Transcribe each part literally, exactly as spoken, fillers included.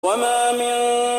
وما من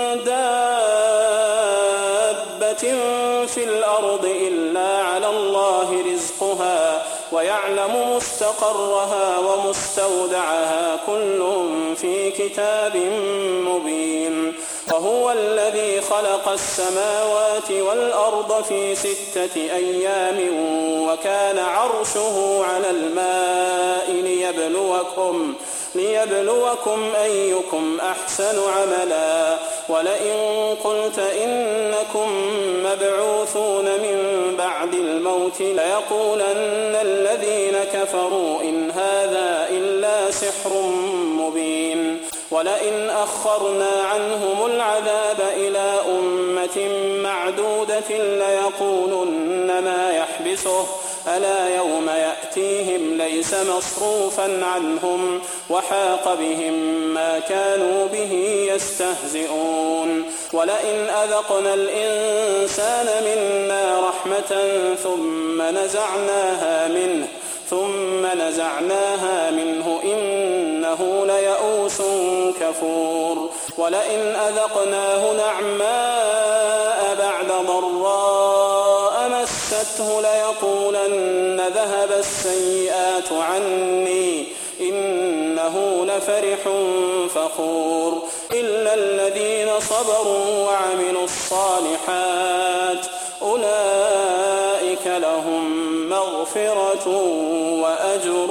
دابة في الأرض إلا على الله رزقها ويعلم مستقرها ومستودعها كل في كتاب مبين. وهو الذي خلق السماوات والأرض في ستة أيام وكان عرشه على الماء ليبلوكم ليبلوكم أيكم أحسن عملا. ولئن قلت إنكم مبعوثون من بعد الموت ليقولن الذين كفروا إن هذا إلا سحر مبين. ولئن أخرنا عنهم العذاب إلى أمة معدودة ليقولن ما يحبسه ألا يوم يأتيهم ليس مصروفا عنهم وحاق بهم ما كانوا به يستهزئون. ولئن أذقنا الإنسان منا رحمة ثم نزعناها منه ثم نزعناها منه إنه ليئوس كفور. ولئن أذقناه نعماء بعد ضراء مسته ليقولن ذهب السيئات عني إنه لفرح فخور. إلا الذين صبروا وعملوا الصالحات أولئك لهم مغفرة وأجر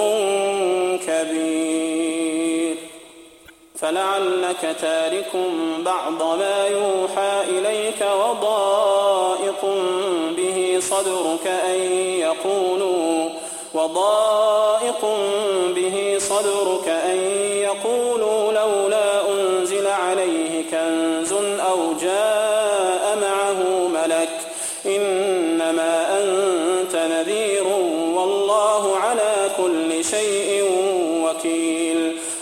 كبير. فلعلك تارك بعض ما يوحى إليك وضائق به صدرك أن يقولوا وضائق به صدرك أن يقولوا لولا أنزل عليه كنز أو جاء معه ملك إنما أنت نذير والله على كل شيء وكيل.